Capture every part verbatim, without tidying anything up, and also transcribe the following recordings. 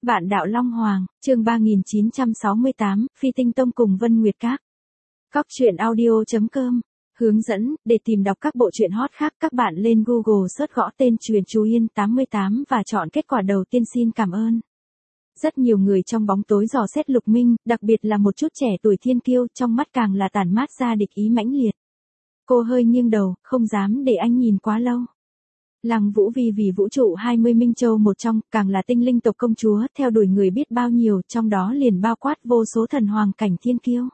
Vạn đạo Long Hoàng, chương ba nghìn chín trăm sáu mươi tám, Phi Tinh Tông cùng Vân Nguyệt Các. Cóc truyện audio chấm com. Hướng dẫn, để tìm đọc các bộ truyện hot khác các bạn lên Google search gõ tên Truyện Chú Yên tám mươi tám và chọn kết quả đầu tiên. Xin cảm ơn. Rất nhiều người trong bóng tối dò xét Lục Minh, đặc biệt là một chút trẻ tuổi thiên kiêu, trong mắt càng là tản mát ra địch ý mãnh liệt. Cô hơi nghiêng đầu, không dám để anh nhìn quá lâu. Lăng Vũ Vi vì vũ trụ hai mươi Minh Châu một trong, càng là tinh linh tộc công chúa, theo đuổi người biết bao nhiêu, trong đó liền bao quát vô số thần hoàng cảnh thiên kiêu.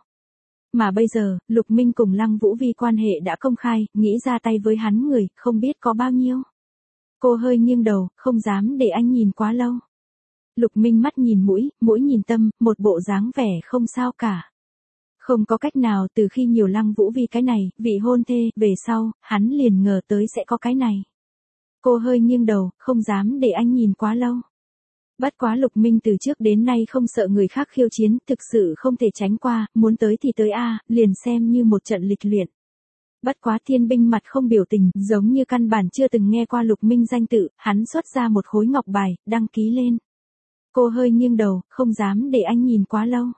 Mà bây giờ, Lục Minh cùng Lăng Vũ Vi quan hệ đã công khai, nghĩ ra tay với hắn người, không biết có bao nhiêu. Cô hơi nghiêng đầu, không dám để anh nhìn quá lâu. Lục Minh mắt nhìn mũi, mũi nhìn tâm, một bộ dáng vẻ không sao cả. Không có cách nào, từ khi nhiều Lăng Vũ Vi cái này, vị hôn thê, về sau, hắn liền ngờ tới sẽ có cái này. Cô hơi nghiêng đầu, không dám để anh nhìn quá lâu. Bất quá Lục Minh từ trước đến nay không sợ người khác khiêu chiến, thực sự không thể tránh qua, muốn tới thì tới a, liền xem như một trận lịch luyện. Bất quá Thiên Binh mặt không biểu tình, giống như căn bản chưa từng nghe qua Lục Minh danh tự, hắn xuất ra một khối ngọc bài, đăng ký lên. Cô hơi nghiêng đầu, không dám để anh nhìn quá lâu.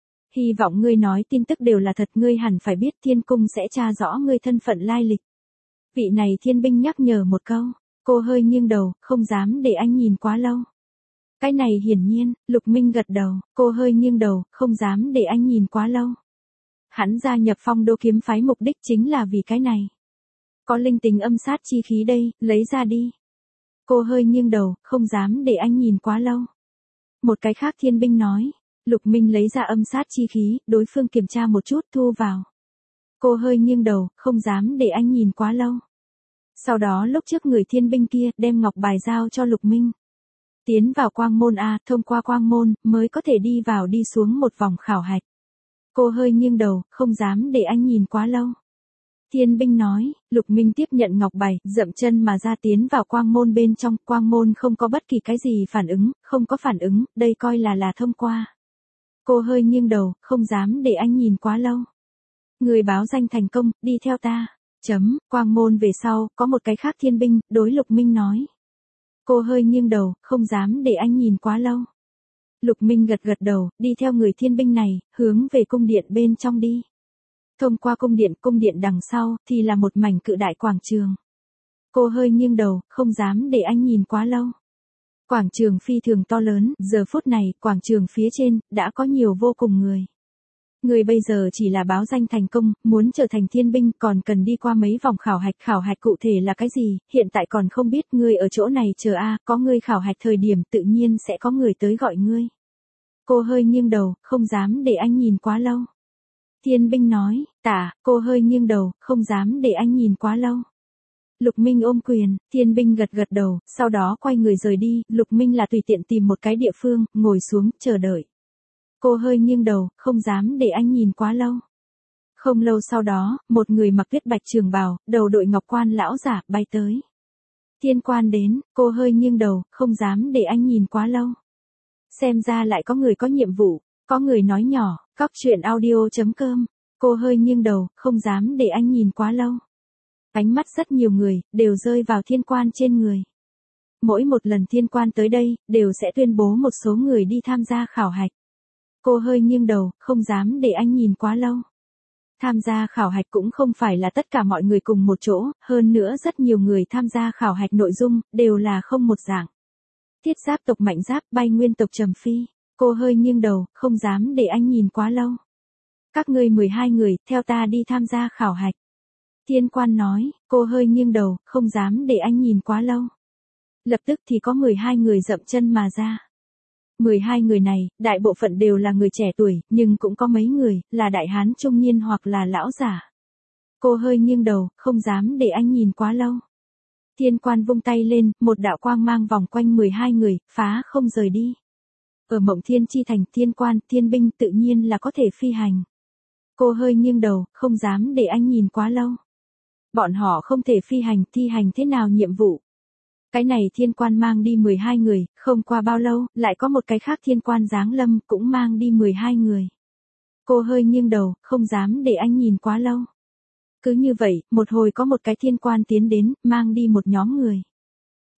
Hy vọng ngươi nói tin tức đều là thật, ngươi hẳn phải biết Thiên Cung sẽ tra rõ ngươi thân phận lai lịch. Vị này Thiên Binh nhắc nhở một câu. Cô hơi nghiêng đầu, không dám để anh nhìn quá lâu. Cái này hiển nhiên, Lục Minh gật đầu, cô hơi nghiêng đầu, không dám để anh nhìn quá lâu. Hắn gia nhập Phong Đô kiếm phái mục đích chính là vì cái này. Có linh tính âm sát chi khí đây, lấy ra đi. Cô hơi nghiêng đầu, không dám để anh nhìn quá lâu. Một cái khác Thiên Binh nói, Lục Minh lấy ra âm sát chi khí, đối phương kiểm tra một chút thu vào. Cô hơi nghiêng đầu, không dám để anh nhìn quá lâu. Sau đó lúc trước người Thiên Binh kia đem ngọc bài giao cho Lục Minh. Tiến vào quang môn A, thông qua quang môn, mới có thể đi vào đi xuống một vòng khảo hạch. Cô hơi nghiêng đầu, không dám để anh nhìn quá lâu. Thiên Binh nói, Lục Minh tiếp nhận ngọc bài, dậm chân mà ra tiến vào quang môn bên trong, quang môn không có bất kỳ cái gì phản ứng, không có phản ứng, đây coi là là thông qua. Cô hơi nghiêng đầu, không dám để anh nhìn quá lâu. Người báo danh thành công, đi theo ta. Chấm, quang môn về sau, có một cái khác Thiên Binh, đối Lục Minh nói. Cô hơi nghiêng đầu, không dám để anh nhìn quá lâu. Lục Minh gật gật đầu, đi theo người Thiên Binh này, hướng về cung điện bên trong đi. Thông qua cung điện, cung điện đằng sau, thì là một mảnh cự đại quảng trường. Cô hơi nghiêng đầu, không dám để anh nhìn quá lâu. Quảng trường phi thường to lớn, giờ phút này, quảng trường phía trên, đã có nhiều vô cùng người. Người bây giờ chỉ là báo danh thành công, muốn trở thành Thiên Binh còn cần đi qua mấy vòng khảo hạch. Khảo hạch cụ thể là cái gì, hiện tại còn không biết. Ngươi ở chỗ này chờ a, có ngươi khảo hạch thời điểm tự nhiên sẽ có người tới gọi ngươi. Cô hơi nghiêng đầu, không dám để anh nhìn quá lâu. Thiên Binh nói, tả, cô hơi nghiêng đầu, không dám để anh nhìn quá lâu. Lục Minh ôm quyền, Thiên Binh gật gật đầu, sau đó quay người rời đi. Lục Minh là tùy tiện tìm một cái địa phương, ngồi xuống, chờ đợi. Cô hơi nghiêng đầu, không dám để anh nhìn quá lâu. Không lâu sau đó, một người mặc tuyết bạch trường bào, đầu đội ngọc quan lão giả, bay tới. Thiên quan đến, cô hơi nghiêng đầu, không dám để anh nhìn quá lâu. Xem ra lại có người có nhiệm vụ, có người nói nhỏ, cóc truyện audio chấm com. Cô hơi nghiêng đầu, không dám để anh nhìn quá lâu. Ánh mắt rất nhiều người, đều rơi vào thiên quan trên người. Mỗi một lần thiên quan tới đây, đều sẽ tuyên bố một số người đi tham gia khảo hạch. Cô hơi nghiêng đầu, không dám để anh nhìn quá lâu. Tham gia khảo hạch cũng không phải là tất cả mọi người cùng một chỗ, hơn nữa rất nhiều người tham gia khảo hạch nội dung, đều là không một dạng. Thiết giáp tộc Mạnh Giáp, bay nguyên tộc Trầm Phi. Cô hơi nghiêng đầu, không dám để anh nhìn quá lâu. Các ngươi mười hai người, theo ta đi tham gia khảo hạch. Thiên quan nói, cô hơi nghiêng đầu, không dám để anh nhìn quá lâu. Lập tức thì có mười hai người dậm chân mà ra. mười hai người này, đại bộ phận đều là người trẻ tuổi, nhưng cũng có mấy người, là đại hán trung niên hoặc là lão giả. Cô hơi nghiêng đầu, không dám để anh nhìn quá lâu. Thiên quan vung tay lên, một đạo quang mang vòng quanh mười hai người, phá không rời đi. Ở Mộng Thiên Chi Thành, Thiên quan, Thiên Binh tự nhiên là có thể phi hành. Cô hơi nghiêng đầu, không dám để anh nhìn quá lâu. Bọn họ không thể phi hành, thi hành thế nào nhiệm vụ? Cái này thiên quan mang đi mười hai người, không qua bao lâu, lại có một cái khác thiên quan giáng lâm, cũng mang đi mười hai người. Cô hơi nghiêng đầu, không dám để anh nhìn quá lâu. Cứ như vậy, một hồi có một cái thiên quan tiến đến, mang đi một nhóm người.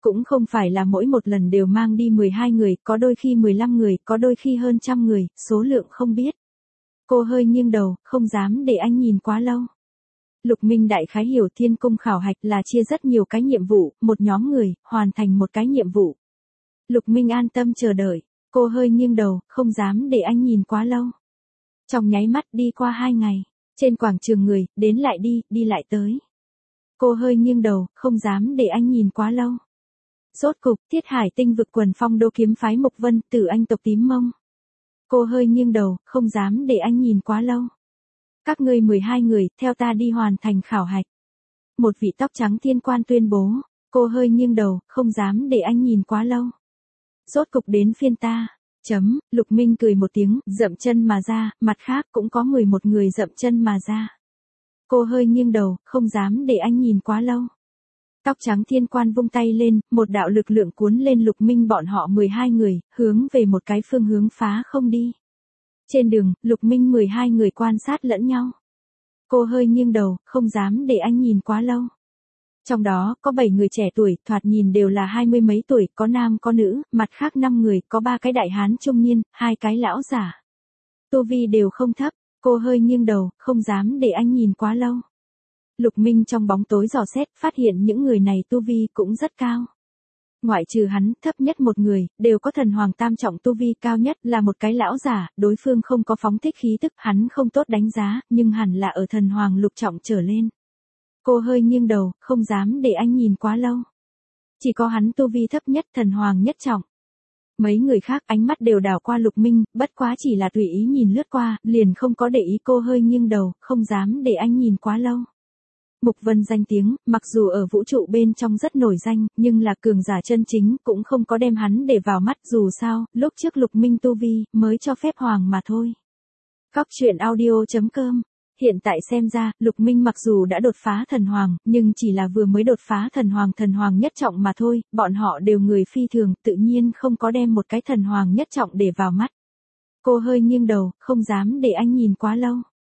Cũng không phải là mỗi một lần đều mang đi mười hai người, có đôi khi mười lăm người, có đôi khi hơn trăm người, số lượng không biết. Cô hơi nghiêng đầu, không dám để anh nhìn quá lâu. Lục Minh đại khái hiểu thiên cung khảo hạch là chia rất nhiều cái nhiệm vụ, một nhóm người, hoàn thành một cái nhiệm vụ. Lục Minh an tâm chờ đợi, cô hơi nghiêng đầu, không dám để anh nhìn quá lâu. Trong nháy mắt đi qua hai ngày, trên quảng trường người, đến lại đi, đi lại tới. Cô hơi nghiêng đầu, không dám để anh nhìn quá lâu. Rốt cục, Thiết Hải Tinh vực quần phong đô kiếm phái Mục Vân, Tử Anh tộc Tím Mông. Cô hơi nghiêng đầu, không dám để anh nhìn quá lâu. Các ngươi mười hai người, theo ta đi hoàn thành khảo hạch. Một vị tóc trắng thiên quan tuyên bố, cô hơi nghiêng đầu, không dám để anh nhìn quá lâu. Rốt cục đến phiên ta. Chấm, Lục Minh cười một tiếng, dậm chân mà ra, mặt khác cũng có mười một người dậm chân mà ra. Cô hơi nghiêng đầu, không dám để anh nhìn quá lâu. Tóc trắng thiên quan vung tay lên, một đạo lực lượng cuốn lên Lục Minh bọn họ mười hai người, hướng về một cái phương hướng phá không đi. Trên đường, Lục Minh mười hai người quan sát lẫn nhau. Cô hơi nghiêng đầu, không dám để anh nhìn quá lâu. Trong đó, có bảy người trẻ tuổi, thoạt nhìn đều là hai mươi mấy tuổi, có nam có nữ, mặt khác năm người, có ba cái đại hán trung niên, hai cái lão giả. Tu vi đều không thấp, cô hơi nghiêng đầu, không dám để anh nhìn quá lâu. Lục Minh trong bóng tối dò xét, phát hiện những người này tu vi cũng rất cao. Ngoại trừ hắn, thấp nhất một người, đều có thần hoàng tam trọng tu vi, cao nhất là một cái lão giả, đối phương không có phóng thích khí tức, hắn không tốt đánh giá, nhưng hẳn là ở thần hoàng lục trọng trở lên. Cô hơi nghiêng đầu, không dám để anh nhìn quá lâu. Chỉ có hắn tu vi thấp nhất, thần hoàng nhất trọng. Mấy người khác ánh mắt đều đảo qua Lục Minh, bất quá chỉ là tùy ý nhìn lướt qua, liền không có để ý. Cô hơi nghiêng đầu, không dám để anh nhìn quá lâu. Mục Vân danh tiếng, mặc dù ở vũ trụ bên trong rất nổi danh, nhưng là cường giả chân chính, cũng không có đem hắn để vào mắt, dù sao, lúc trước Lục Minh tu vi, mới cho phép hoàng mà thôi. Góc truyện audio chấm com. Hiện tại xem ra, Lục Minh mặc dù đã đột phá thần hoàng, nhưng chỉ là vừa mới đột phá thần hoàng thần hoàng nhất trọng mà thôi, bọn họ đều người phi thường, tự nhiên không có đem một cái thần hoàng nhất trọng để vào mắt. Cô hơi nghiêng đầu, không dám để anh nhìn quá lâu.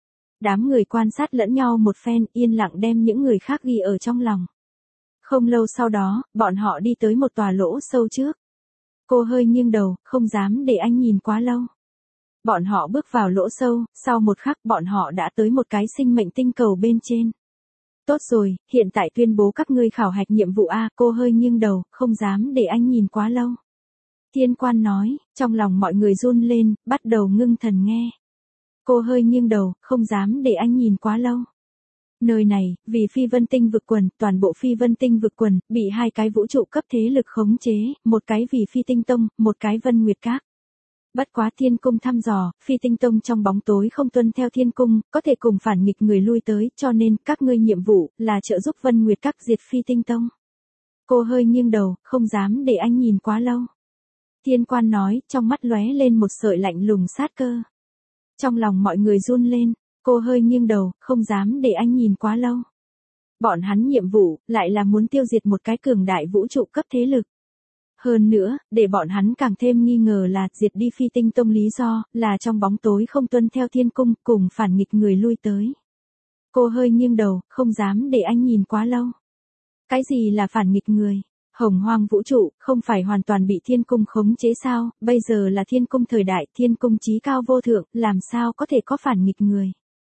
Đám người quan sát lẫn nhau một phen, yên lặng đem những người khác ghi ở trong lòng. Không lâu sau đó, bọn họ đi tới một tòa lỗ sâu trước. Cô hơi nghiêng đầu, không dám để anh nhìn quá lâu. Bọn họ bước vào lỗ sâu, sau một khắc bọn họ đã tới một cái sinh mệnh tinh cầu bên trên. Tốt rồi, hiện tại tuyên bố các ngươi khảo hạch nhiệm vụ A. Cô hơi nghiêng đầu, không dám để anh nhìn quá lâu. Thiên quan nói, trong lòng mọi người run lên, bắt đầu ngưng thần nghe. Cô hơi nghiêng đầu, không dám để anh nhìn quá lâu. Nơi này, vì phi vân tinh vực quần, toàn bộ phi vân tinh vực quần, bị hai cái vũ trụ cấp thế lực khống chế, một cái vì phi tinh tông, một cái vân nguyệt các. Bất quá thiên cung thăm dò, phi tinh tông trong bóng tối không tuân theo thiên cung, có thể cùng phản nghịch người lui tới, cho nên, các ngươi nhiệm vụ, là trợ giúp vân nguyệt các diệt phi tinh tông. Cô hơi nghiêng đầu, không dám để anh nhìn quá lâu. Thiên quan nói, trong mắt lóe lên một sợi lạnh lùng sát cơ. Trong lòng mọi người run lên, cô hơi nghiêng đầu, không dám để anh nhìn quá lâu. Bọn hắn nhiệm vụ, lại là muốn tiêu diệt một cái cường đại vũ trụ cấp thế lực. Hơn nữa, để bọn hắn càng thêm nghi ngờ là diệt đi phi tinh tông lý do, là trong bóng tối không tuân theo thiên cung, cùng phản nghịch người lui tới. Cô hơi nghiêng đầu, không dám để anh nhìn quá lâu. Cái gì là phản nghịch người? Hồng hoang vũ trụ, không phải hoàn toàn bị thiên cung khống chế sao, bây giờ là thiên cung thời đại, thiên cung chí cao vô thượng, làm sao có thể có phản nghịch người.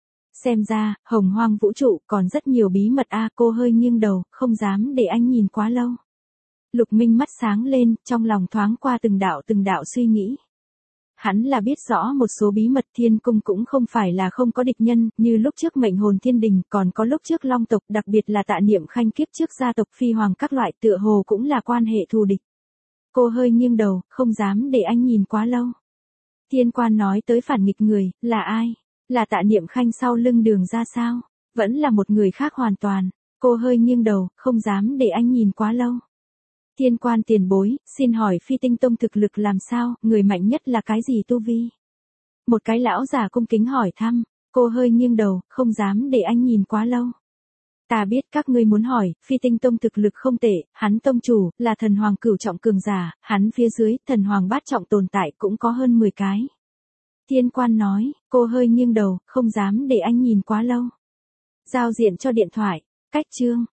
Xem ra, hồng hoang vũ trụ, còn rất nhiều bí mật a. Cô hơi nghiêng đầu, không dám để anh nhìn quá lâu. Lục Minh mắt sáng lên, trong lòng thoáng qua từng đạo từng đạo suy nghĩ. Hắn là biết rõ một số bí mật thiên cung cũng không phải là không có địch nhân, như lúc trước mệnh hồn thiên đình, còn có lúc trước long tộc, đặc biệt là Tạ Niệm Khanh kiếp trước gia tộc phi hoàng các loại, tựa hồ cũng là quan hệ thù địch. Cô hơi nghiêng đầu, không dám để anh nhìn quá lâu. Thiên quan nói tới phản nghịch người, là ai? Là Tạ Niệm Khanh sau lưng Đường ra sao? Vẫn là một người khác hoàn toàn. Cô hơi nghiêng đầu, không dám để anh nhìn quá lâu. Thiên quan tiền bối, xin hỏi phi tinh tông thực lực làm sao, người mạnh nhất là cái gì tu vi? Một cái lão già cung kính hỏi thăm, cô hơi nghiêng đầu, không dám để anh nhìn quá lâu. Ta biết các ngươi muốn hỏi, phi tinh tông thực lực không tệ, hắn tông chủ, là thần hoàng cửu trọng cường giả, hắn phía dưới, thần hoàng bát trọng tồn tại cũng có hơn mười cái. Thiên quan nói, cô hơi nghiêng đầu, không dám để anh nhìn quá lâu. Giao diện cho điện thoại, cách chương.